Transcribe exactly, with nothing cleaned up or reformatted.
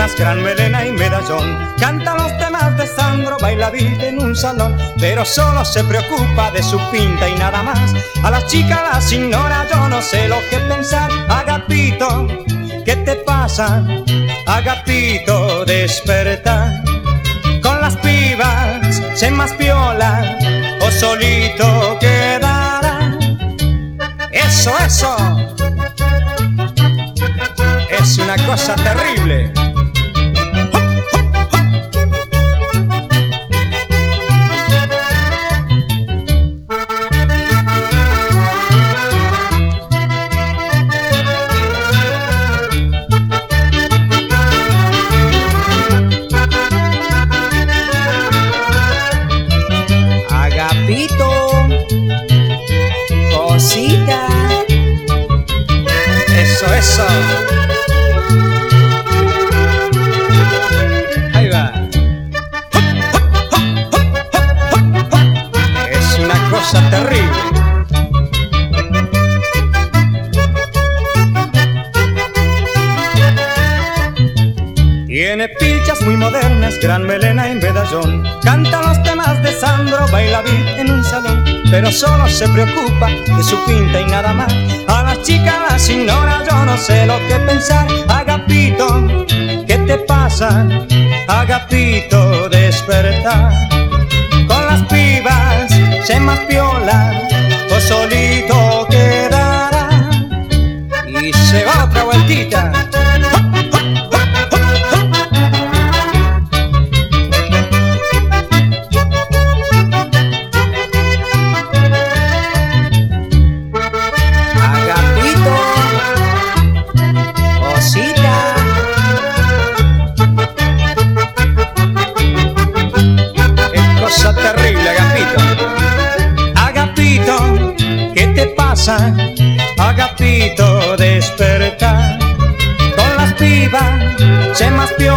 modernas, gran melena y medallón. Canta los temas de Sandro, baila vida en un salón, pero solo se preocupa de su pinta y nada más. A las chicas las ignora, yo no sé lo que pensar. Agapito, ¿qué te pasa? Agapito, desperta. Con las pibas, sé más piola o solito quedará. Eso, eso es una cosa terrible. Agapito, cosita. Eso, eso. Ahí va. Es una cosa terrible. Tiene pilchas muy modernas, gran melena y medallón. Canta los temas de Sandro, baila beat en un salón, pero solo se preocupa de su pinta y nada más. A las chicas las ignora, yo no sé lo que pensar. Agapito, ¿qué te pasa? Agapito, desperta. Con las pibas, sé más piola o solito quedará. Y se va otra vueltita. Terrible, Agapito. Agapito, ¿qué te pasa? Agapito, desperta. Con las pibas, sé más piola